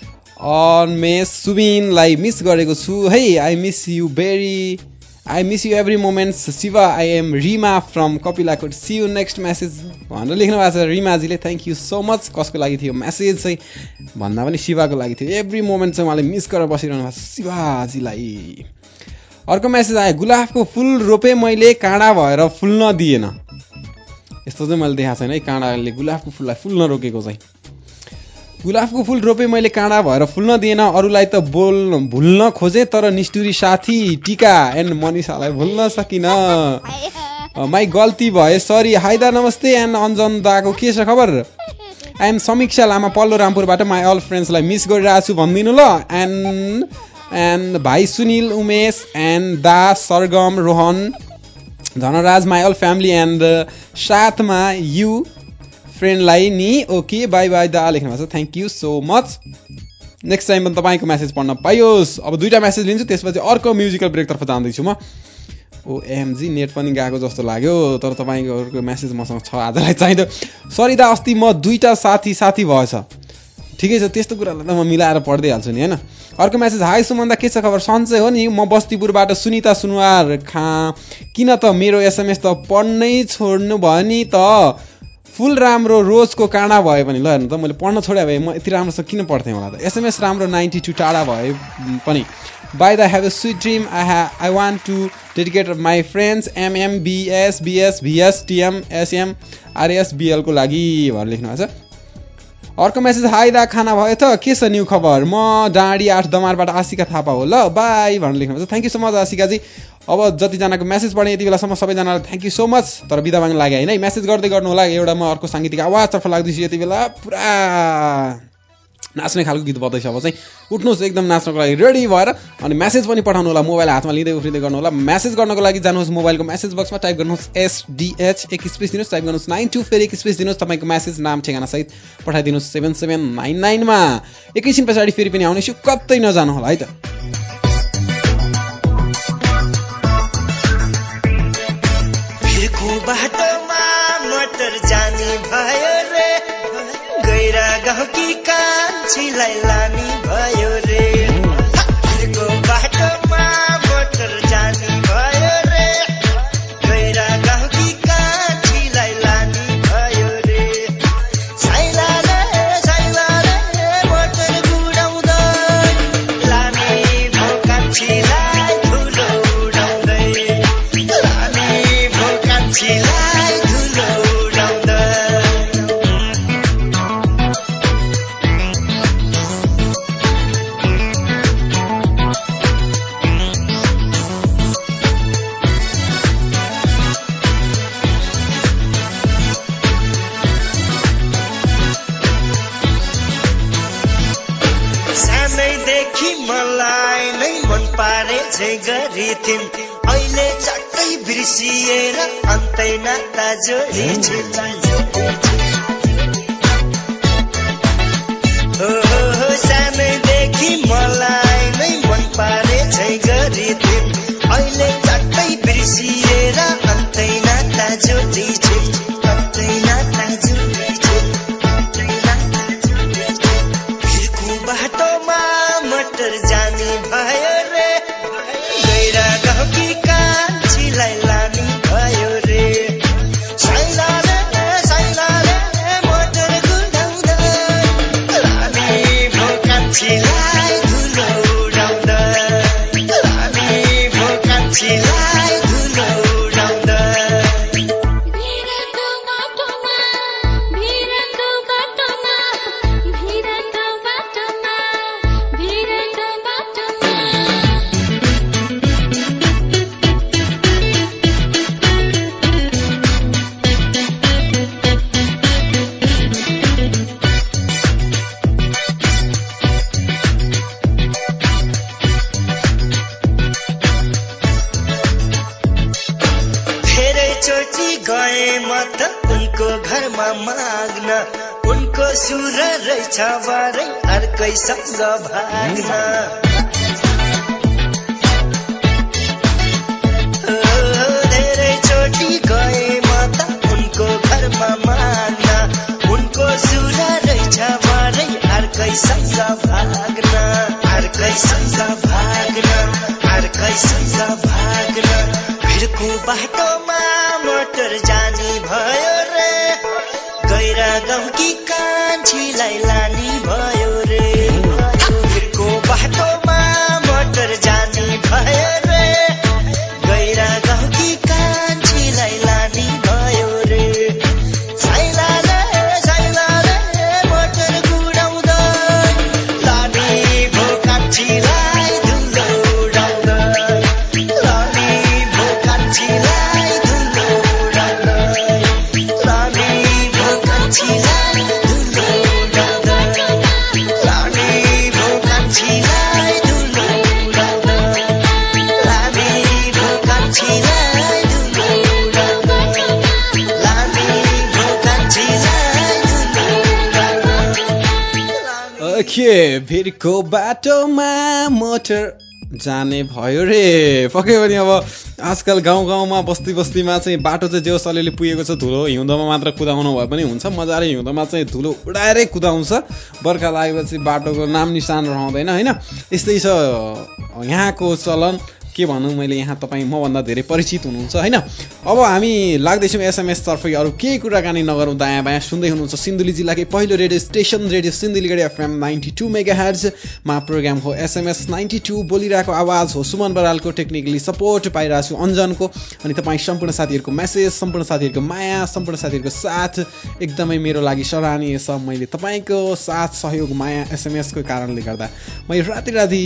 अनमेस सुबिनलाई मिस गरेको छु है I miss you very I miss you every moment Shiva I am Rima from Kapilakot see you next message भनेर लेख्नु भएको छ रिमाजीले थ्याङ्क यू सो मच कसको लागि थियो मेसेज चाहिँ भन्दा पनि शिवाको लागि थियो एभ्री मोमेन्ट चाहिँ उहाँले मिस गरेर बसिरहनु भएको छ शिवाजीलाई अर्को मेसेज आयो गुलाबको फुल रोपे मैले काँडा भएर फुल्न दिएन यस्तो चाहिँ मैले देखाएको छैन है काँडाले गुलाबको फुललाई फुल्न रोकेको चाहिँ गुलाबको फुल रोपे मैले काँडा भएर फुल्न दिएन अरूलाई त बोल्न भुल्न खोजेँ तर निष्ठुरी साथी टिका एन्ड मनिषालाई भुल्न सकिन माई गल्ती भए सरी हाइदा नमस्ते एन्ड अञ्जन दाको के छ खबर आई एम समीक्षा लामा पल्लो रामपुरबाट माई अल फ्रेन्ड्सलाई मिस गरिरहेको छु भनिदिनु ल एन्ड एन्ड भाइ सुनिल उमेश एन्ड दा Sargam Rohan Dhanraj my all family and साथमा यु फ्रेन्डलाई नि ओके बाई बाई दा लेख्नु भएको छ thank you so much next time पनि तपाईँको मेसेज पढ्न पाइयोस् अब दुईवटा मेसेज लिन्छु त्यसपछि अर्को म्युजिकल ब्रेकतर्फ जाँदैछु म ओएमजी नेट पनि गएको जस्तो लाग्यो तर तपाईँको मेसेज मसँग छ आजलाई चाहिँदो सरी दा अस्ति म दुईवटा साथी साथी भएछ ठिकै छ त्यस्तो कुरालाई त म मिलाएर पढ्दै नि होइन अर्को मेसेज हाई सुमन्दा के छ खबर सन्चै हो नि म बस्तीपुरबाट सुनिता सुनवार खा किन त मेरो एसएमएस त पढ्नै छोड्नु भयो नि त फुल राम्रो रोजको काँडा भए पनि ल हेर्नु त मैले पढ्न छोडे भए म यति राम्रोसँग किन पढ्थेँ होला त एसएमएस राम्रो नाइन्टी टू टाढा भए पनि bye the have a sweet dream I हा I want to dedicate my friends MM BS BS VS TM SM RS बिएलको लागि भनेर लेख्नु भएको छ अर्को मेसेज हाई दा खाना भयो त के छ न्यू खबर म डाँडी आठ दमारबाट आशिका थापा हो ल बाई भनेर लेख्नु भएको छ थ्याङ्क यू सो मच आशिकाजी अब जतिजनाको मेसेज पढेँ यति बेलासम्म सबैजनालाई थ्याङ्क यू सो मच तर बिदा माग्न लाग्यो होइन है मेसेज गर्दै गर्नु होला एउटा म अर्को साङ्गीतिक आवाजतर्फ लाग्दैछु यति बेला पुरा नाच्ने खालको गीत बज्दैछ अब चाहिँ उठ्नुहोस् एकदम नाच्नको लागि रेडी भएर अनि मेसेज पनि पठाउनु होला मोबाइल हातमा लिँदै उफ्रिँदै गर्नु होला मेसेज गर्नको लागि जानुहोस् मोबाइलको मेसेज बक्समा टाइप गर्नुहोस् एसडिएच एक स्पेस दिनुहोस् टाइप गर्नुहोस् नाइन टू फेरि एक स्पेस दिनुहोस् तपाईँको मेसेज नाम ठेगाना सहित पठाइदिनुहोस् सेभेन सेभेन नाइन नाइनमा एकैछिन पछाडि फेरि पनि आउनेछु कतै नजानु होला है त बाटोमा मोटर जाने भयो रे गैरा गाउँकी कान्छीलाई लाने भयो रे फिरको बाटोमा मोटर जाने भयो रे गैरा गाउँकी कान्छीलाई लाने भयो रे साइला रे साइला रे मोटर गुडाउँदै सानैदेखि मलाई नै मन पारे झै गरी थिम अहिले चट्टै बिर्सिएर अन्तै नाता जोडिछु हो सानैदेखि मलाई नै मन पारे झै गरी थिम अहिले चट्टै बिर्सिएर अन्तै नाता जोडिछु अन्तै नाता जोडिछु बाटोमा मटर जाने भयो रे गैरा गाउँकी कान्छीलाई लाने भयो रे साइला रे साइला रे मटर गुडाउँदा लाने भो कान्छीलाई धुलो उडाउँदा लाने भो कान्छीलाई धुलो उडाउँदा गए म त उनको घरमा माग्न उनको सुर रहेछ बारै अर्कैसँग भाग्न धेरै चोटि गए म त उनको घरमा माग्न उनको सुर रहेछ बारै अर्कैसँग भाग्न अर्कैसँग भाग्न अर्कैसँग भाग्न भिरको बाटोमा मोटर जाने भयो रे गैरा गाउँकी कान्छीलाई लाने भयो रे भिरको बाटोमा मोटर जाने भयो रे गैरा गाउँकी कान्छीलाई लाने भयो रे साइला रे साइला रे मोटर गुडाउँदा लाने भो कान्छीलाई धुलो उडाउँदा लाने भो कान्छीलाई के भिरको बाटोमा मोटर जाने भयो रे पक्कै पनि अब आजकल गाउँ गाउँमा बस्ती बस्तीमा चाहिँ बाटो चाहिँ जे अलिअलि पुगेको छ धुलो हिउँदोमा मात्र कुदाउनु भए पनि हुन्छ मजाले हिउँदोमा चाहिँ धुलो उडाएरै कुदाउँछ बर्खा लागेपछि बाटोको नाम निशान रहँदैन होइन यस्तै छ यहाँको चलन के भनौँ मैले यहाँ तपाईँ मभन्दा धेरै परिचित हुनुहुन्छ होइन अब हामी लाग्दैछौँ एसएमएस तर्फै अरू केही कुराकानी नगरौँ दायाँ बायाँ सुन्दै हुनुहुन्छ सिन्धुली जिल्लाकै पहिलो रेडियो स्टेसन रेडियो सिन्धुलीगढी एफएम नाइन्टी टू मेगा हर्जमा प्रोग्राम हो एसएमएस नाइन्टी टू बोलिरहेको आवाज हो सुमन बरालको टेक्निकली सपोर्ट पाइरहेको छु अञ्जनको अनि तपाईँ सम्पूर्ण साथीहरूको मेसेज सम्पूर्ण साथीहरूको माया सम्पूर्ण साथीहरूको साथ एकदमै मेरो लागि सराहनीय छ मैले तपाईँको साथ सहयोग माया एसएमएसको कारणले गर्दा मैले राति राति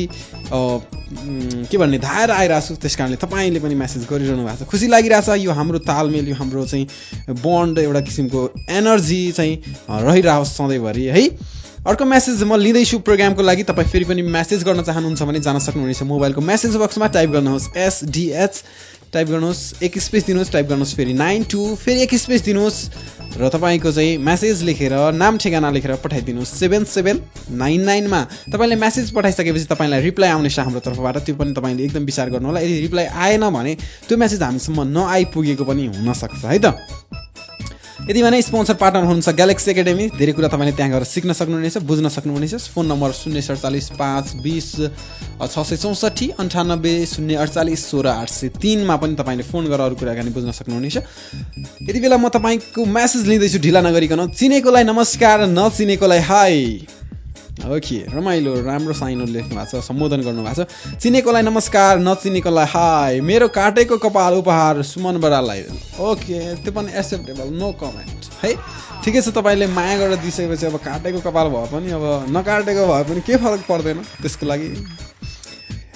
के भन्ने धाएर आइरहेको छु त्यस कारणले तपाईँले पनि मेसेज गरिरहनु भएको छ खुसी लागिरहेछ यो हाम्रो तालमेल यो हाम्रो चाहिँ बन्ड एउटा किसिमको एनर्जी चाहिँ रहिरहोस् सधैँभरि है अर्को मेसेज म लिँदैछु प्रोग्रामको लागि तपाईँ फेरि पनि मेसेज गर्न चाहनुहुन्छ भने जान सक्नुहुनेछ मोबाइलको मेसेज बक्समा टाइप गर्नुहोस् एसडिएच टाइप गर्नुहोस् एक स्पेस दिनुहोस् टाइप गर्नुहोस् फेरि नाइन टू फेरि एक स्पेस दिनुहोस् र तपाईँको चाहिँ मेसेज लेखेर नाम ठेगाना लेखेर पठाइदिनुहोस् सेभेन सेभेन नाइन नाइनमा तपाईँले मेसेज पठाइसकेपछि तपाईँलाई रिप्लाई आउनेछ हाम्रो तर्फबाट त्यो पनि तपाईँले एकदम विचार गर्नु होला यदि रिप्लाई आएन भने त्यो मेसेज हामीसम्म नआइपुगेको पनि हुनसक्छ है त यदि भने स्पोन्सर पार्टनर हुनुहुन्छ ग्यालेक्सी एकाडेमी धेरै कुरा तपाईँले त्यहाँ गएर सिक्न सक्नुहुनेछ बुझ्न सक्नुहुनेछ फोन नम्बर शून्य सडचालिस पाँच बिस छ सय चौसठी अन्ठानब्बे शून्य अडचालिस सोह्र आठ सय तिनमा पनि तपाईँले फोन गरेर अरू कुराकानी बुझ्न सक्नुहुनेछ यति बेला म तपाईँको मेसेज लिँदैछु ढिला नगरिकन चिनेकोलाई नमस्कार नचिनेकोलाई हाई ओके रमाइलो राम्रो साइनहरू लेख्नु भएको छ सम्बोधन गर्नुभएको छ चिनेकोलाई नमस्कार नचिनेकोलाई हाई मेरो काटेको कपाल उपहार सुमन बराललाई ओके त्यो पनि एक्सेप्टेबल नो कमेन्ट है ठिकै छ तपाईँले माया गरेर दिइसकेपछि अब काटेको कपाल भए पनि अब नकाटेको भए पनि केही फरक पर्दैन त्यसको लागि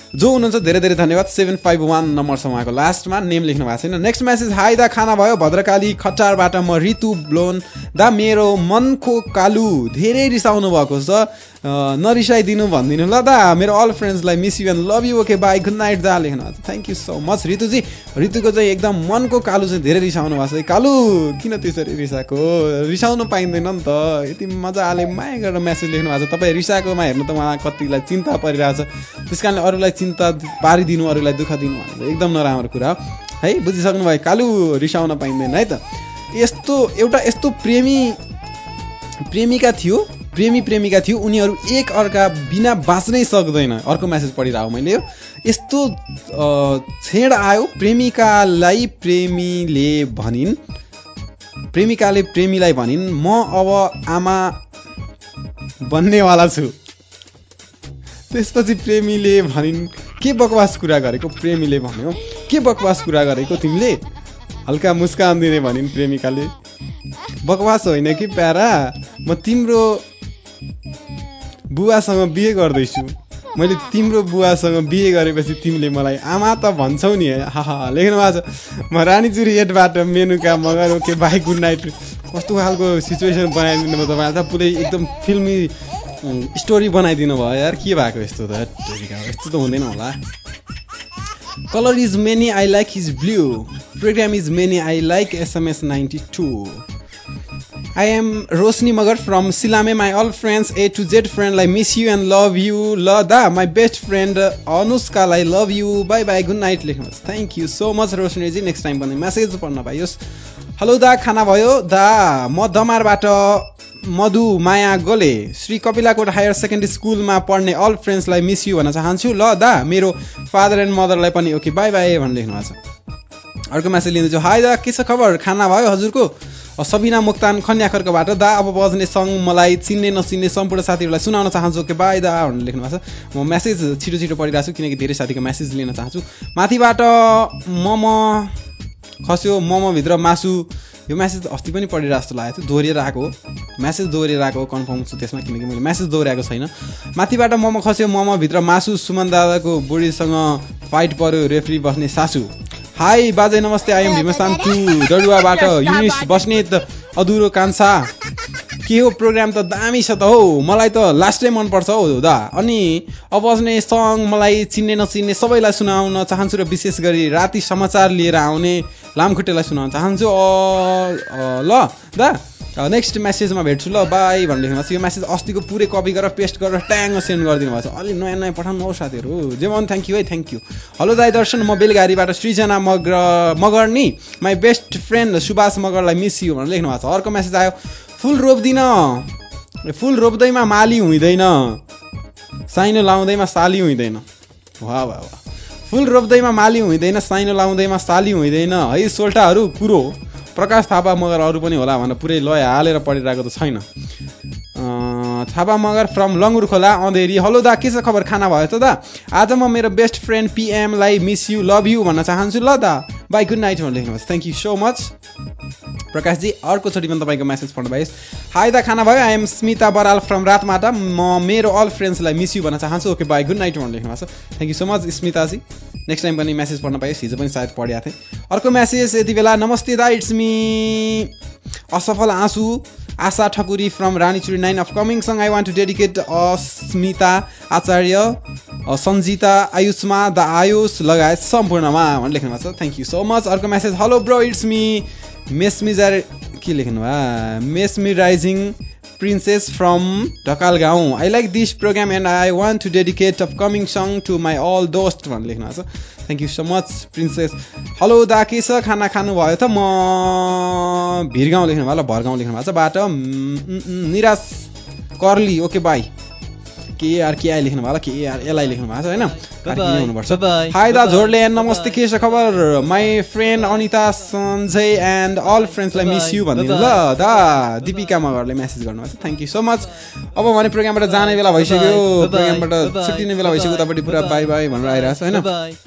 जो हुनुहुन्छ धेरै धेरै धन्यवाद। सेभेन फाइभ वान नम्बर छ उहाँको लास्टमा, नेम लेख्नु भएको छैन। नेक्स्ट मेसेज, हाई दा खाना भयो भद्रकाली खटारबाट म ऋतु ब्लोन दा मेरो मनको कालु धेरै रिसाउनु भएको छ नरिसाइदिनु भनिदिनु ल दा मेरो अल फ्रेन्ड्सलाई miss you and love you okay bye good night दा लेख्नु भएको छ। थ्याङ्क यू सो मच ऋतुजी। ऋतुको चाहिँ एकदम मनको कालु चाहिँ धेरै रिसाउनु भएको छ। कालु किन त्यसरी रिसाएको, रिसाउनु पाइँदैन नि त, यति मजाले माया गरेर मेसेज लेख्नु भएको छ। तपाईँ रिसाएकोमा हेर्नु त उहाँ कतिलाई चिन्ता परिरहेछ, त्यस कारणले अरूलाई चिन्ता पारिदिनु, अरूलाई दुःख दिनु भनेको एकदम नराम्रो कुरा हो है। बुझिसक्नु भयो, कालु रिसाउन पाइँदैन है त। यस्तो एउटा यस्तो प्रेमी प्रेमिका थियो प्रेमी प्रेमिका थियो उनीहरू एक अर्का बिना बाँच्नै सक्दैन। अर्को मेसेज पढिरहेको मैले यो यस्तो छेड आयो, प्रेमिकालाई प्रेमीले भनिन् प्रेमिकाले प्रेमीलाई भनिन् म अब आमा बन्नेवाला छु। त्यसपछि प्रेमीले भनिन् के बकवास कुरा गरेको, प्रेमीले भन्यो के बकवास कुरा गरेको तिमीले, हल्का मुस्कान दिने भनिन् प्रेमिकाले। बकवास होइन कि प्यारा, म तिम्रो बुवासँग बिहे गर्दैछु, मैले तिम्रो बुवासँग बिहे गरेपछि तिमीले मलाई आमा त भन्छौ नि। हा हा लेख्नु भएको छ। म रानीचुरी एटबाट Menuka Magar okay bye good night. कस्तो खालको सिचुएसन बनाइदिनु भयो तपाईँले त, पुरै एकदम फिल्मी स्टोरी बनाइदिनु भयो यार। के भएको यस्तो त, यस्तो त हुँदैन होला। Colour is many I like is blue, program is many I like SMS ninety two. I am Rosni Magar from Silame. My all friends A to Z friend like miss you and love you. Lada, my best friend Anushka I love you. Bye bye. Good night. लेख्नुहोस्. Thank you so much Rosni जी. Next time पनि मेसेज पढ्न पाइयोस्. हेलो दा खाना भयो दा म दमारबाट मधु माया गोले श्री कपिलाकोट हायर सेकेन्डरी स्कुलमा पढ्ने अल फ्रेन्ड्सलाई मिस यु भन्न चाहन्छु। ल दा मेरो फादर एन्ड मदरलाई पनि ओके बाई बाई भनेर लेख्नु भएको छ। अर्को मेसेज लिँदैछु। हाई दा के छ खबर, खाना भयो हजुरको? सबिना मोक्तान खन्याखरकोबाट दा अब बज्ने सङ्ग मलाई चिन्ने नचिन्ने सम्पूर्ण साथीहरूलाई सुनाउन चाहन्छु ओके बाई दा भनेर लेख्नु भएको छ। म मेसेज छिटो छिटो पढिरहेको छु किनकि धेरै साथीको मेसेज लिन चाहन्छु। माथिबाट मोमो खस्यो मोमोभित्र मासु, यो मेसेज अस्ति पनि पढिरहेको जस्तो लागेको थियो, दोहोरिएर आएको हो मेसेज, दोहोरिएर आएको कन्फर्म छु त्यसमा किनकि मैले मेसेज दोहोऱ्याएको छैन। माथिबाट मोमो खस्यो मोमोभित्र मासु, सुमन दादाको बुढीसँग फाइट पर्यो, रेफ्री बस्ने सासु। हाई बाजे नमस्ते, आइएम भीमशान्तु डडुवाबाट युनिस बस्नेत अधुरो कान्छा। के हो प्रोग्राम त दामी छ त हौ, मलाई त लास्टै मनपर्छ हौ दा। अनि अब बज्ने सङ्ग मलाई चिन्ने नचिन्ने सबैलाई सुनाउन चाहन्छु र विशेष गरी राति समाचार लिएर आउने लामखुट्टेलाई सुनाउन चाहन्छु। ल दा नेक्स्ट मेसेजमा भेट्छु ल बाई भनेर लेख्नु भएको छ। यो मेसेज अस्तिको पुरै कपी गरेर पेस्ट गरेर ट्याङ सेन्ड गरिदिनु भएको छ। अलिक नयाँ नयाँ पठाउनु हो साथीहरू, जे मन थ्याङ्क यू है थ्याङ्क यू। हेलो दाई दर्शन, म बेलगारीबाट सृजना मगर मगर नि माई बेस्ट फ्रेन्ड सुभाष मगरलाई मिस यु भनेर लेख्नु भएको छ। अर्को मेसेज आयो। फुल रोप्दिन फुल रोप्दैमा माली हुँदैन, साइनो लाउँदैमा साली हुँदैन। वाह वाह वाह, फुल रोप्दैमा माली हुँदैन, साइनो लाउँदैमा साली हुँदैन है सोल्टाहरू कुरो। प्रकाश थापा मगर अरू पनि होला भनेर पुरै लय हालेर पढिरहेको त छैन। थापा मगर फ्रम लङ्गुर खोला अँधेरी। हेलो दा के छ खबर, खाना भयो त दा? आज म मेरो बेस्ट फ्रेन्ड पिएमलाई मिस यु लभ यु भन्न चाहन्छु। ल दा बाई गुड नाइट भनेर लेख्नुहोस्। थ्याङ्क यू सो मच प्रकाशजी। अर्कोचोटि पनि तपाईँको मेसेज पढ्नु पाइयोस्। हाई दा खाना भयो, आइएम स्मिता बराल फ्रम रातमाटा, म मेरो अल फ्रेन्ड्सलाई मिस यु भन्न चाहन्छु ओके बाई गुड नाइट भनेर लेख्नु भएको छ। Thank you so much Smitaji. Next time पनि मेसेज पढ्न पाइयोस्, हिजो पनि सायद पढिएको थिएँ। अर्को मेसेज यति बेला। नमस्ते दा, इट्स मी असफल आँसु Asha Thakuri from Ranichuri nine of coming song I want to dedicate Asmita Acharya Sanjita Ayushma the Ayush लगायत सम्पूर्णमा भनेर लेख्नु भएको छ। Thank you so much. अर्को message. Hello bro it's me मेसमिजार के लेख्नु भयो मेसमिराइजिङ प्रिन्सेस फ्रम ढकाल गाउँ। I like this program and I want to dedicate upcoming song to my all दोस्त भनेर लेख्नु भएको छ। Thank you so much princess. Hello दा के छ, खाना खानुभयो त? म भिरगाउँ लेख्नु भयो ल, भरगाउँ लेख्नु भएको छ। बाटो निराश कर्ली ओके बाई। के आर के आई लेख्नु भयो ल, के आर एलआई लेख्नु भएको छ होइन, हुनुपर्छ। हाई दा झोरले एन्ड नमस्ते के छ खबर, my friend Anita Sanjay and all फ्रेन्ड्सलाई मिस यु भनिदिनु ल दा। दिपिका मगरले मेसेज गर्नुभएको छ। Thank you so much. अब भने प्रोग्रामबाट जाने बेला भइसक्यो, प्रोग्रामबाट छुट्टिने बेला भइसक्यो, उतापट्टि पुरा बाई बाई भनेर आइरहेको छ होइन।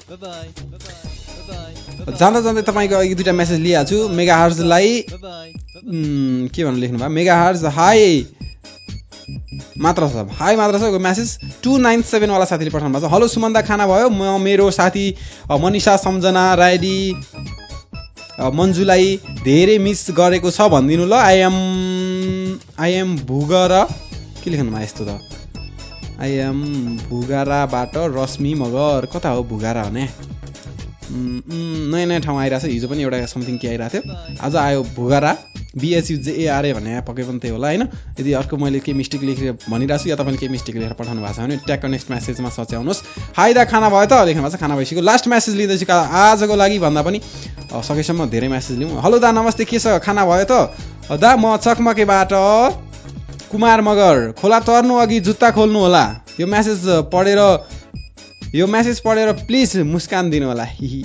जाँदा जाँदै तपाईँको एक दुईवटा मेसेज लिइहाल्छु छु। मेगा हार्जलाई के भनेर लेख्नु भयो, मेगा हार्ज हाई मात्र छ हाई मात्र छ म्यासेज टू नाइन सेभेन वाला साथीले पठाउनु भएको छ। हेलो सुमन्दा खाना भयो म मेरो साथी मनिषा सम्झना रायडी मन्जुलाई धेरै मिस गरेको छ भनिदिनु ल। I am I am Bhugara के लेख्नु भयो यस्तो त आई एम भुगाराबाट रश्मि मगर कता हो भुगारा भने नयाँ नयाँ ठाउँ आइरहेको छ। हिजो पनि एउटा समथिङ के आइरहेको थियो आज आयो भुगारा बिएसयुजेएआरए भने पक्कै पनि त्यही होला होइन। यदि अर्को मैले केही मिस्टेक लेखेर भनिरहेको छु या तपाईँले केही मिस्टेक लेखेर पठाउनु भएको छ भने ट्यागको नेक्स्ट म्यासेजमा सच्याउनुहोस्। हाई दा खाना भयो त लेख्नु भएको छ खाना भइसक्यो। लास्ट म्यासेज लिँदैछु आजको लागि भन्दा पनि सकेसम्म धेरै म्यासेज लिउँ। हेलो दा नमस्ते के छ खाना भयो त दा म चकमकेबाट कुमार मगर खोला तर्नु अघि जुत्ता खोल्नु होला। यो म्यासेज पढेर यो म्यासेज पढेर प्लिज मुस्कान दिनु होला।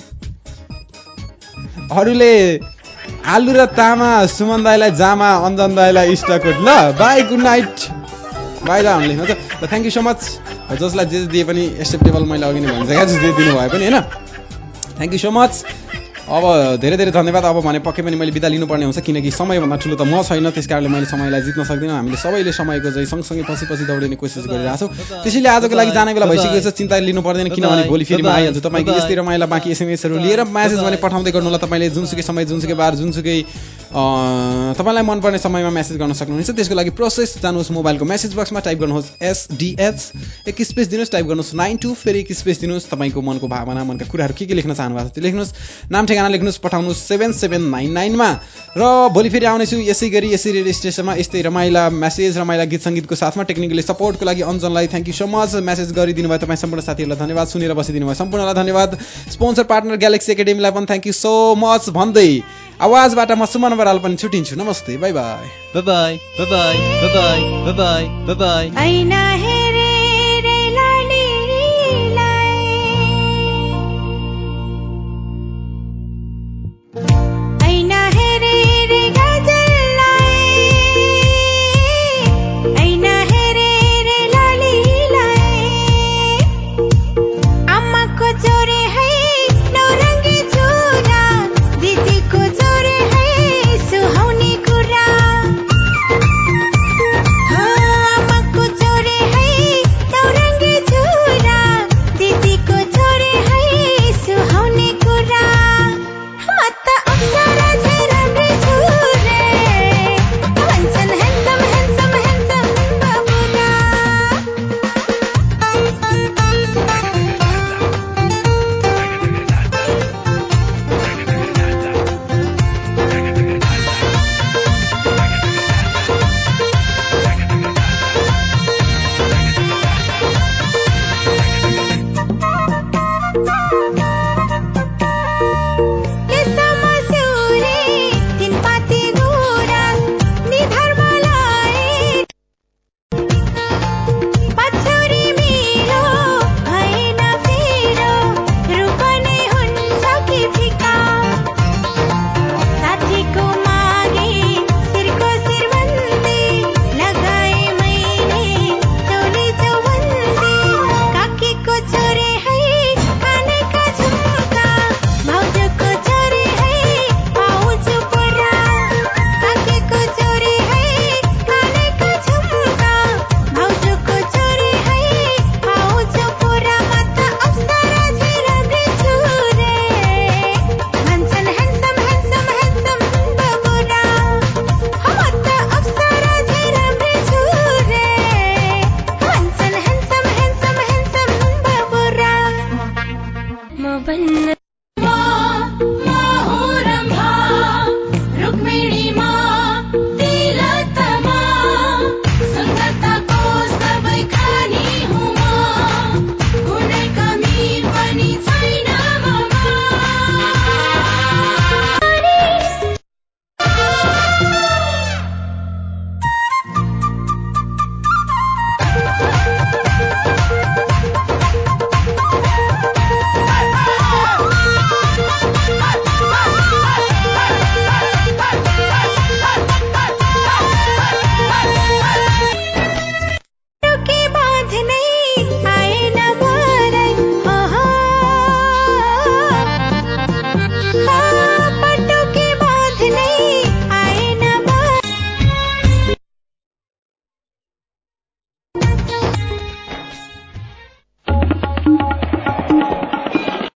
अरूले आलु र तामा सुमन दाईलाई जामा अञ्जन दाईलाई इस्टकोट ल बाई गुड नाइट बाई दा लेख्नु त थ्याङ्क यू सो मच। जसलाई जे दिए पनि एक्सेप्टेबल मैले अघि नै भनिसकेको छु जे दिनु भयो पनि होइन थ्याङ्क यू सो मच। अब धेरै धेरै धन्यवाद। अब भने पक्कै पनि मैले बिदा लिनुपर्ने हुन्छ किनकि समयभन्दा ठुलो त म छैन त्यस कारणले मैले समयलाई जित्न सक्दिनँ। हामीले सबैले समयको चाहिँ सँगसँगै पछि पछि दौडिने कोसिस गरिरहेको छौँ। त्यसैले आजको लागि जाने बेला भइसकेको छ चिन्ता लिनु पर्दैन किनभने भोलि फेरि म आइहाल्छु तपाईँको यस्तै रमाइला बाँकी एसएमएसहरू लिएर म्यासेज भने पठाउँदै गर्नु होला। तपाईँले जुनसुकै समय जुनसुकै बार जुनसुकै तपाईँलाई मनपर्ने समयमा म्यासेज गर्न सक्नुहुन्छ। त्यसको लागि प्रोसेस जानुहोस् मोबाइलको म्यासेज बक्समा टाइप गर्नुहोस् एसडिएच एक स्पेस दिनुहोस् टाइप गर्नुहोस् नाइन टू फेरि एक स्पेस दिनुहोस् तपाईँको मनको भावना मनका कुराहरू के के लेख्न चाहनु भएको छ त्यो लेख्नुहोस् नाम ठेगाना लेख्नुहोस् पठाउनुहोस् सेभेन सेभेन नाइन नाइनमा। र भोलि फेरि आउनेछु यसै गरी यसै रेडियो स्टेसनमा यस्तै रमाइला म्यासेज रमाइला गीत सङ्गीतको साथमा। टेक्निकली सपोर्टको लागि अञ्जनलाई thank you so much. Message गरिदिनु भयो तपाईँ सम्पूर्ण साथीहरूलाई धन्यवाद। सुनेर बसिदिनु भयो सम्पूर्णलाई धन्यवाद। स्पोन्सर पार्टनर ग्यालेक्सी एकाडेमीलाई पनि थ्याङ्क यू सो मच भन्दै आवाजबाट म सुमन बराल पनि छुट्टिन्छु। नमस्ते bye bye bye bye bye bye bye bye by.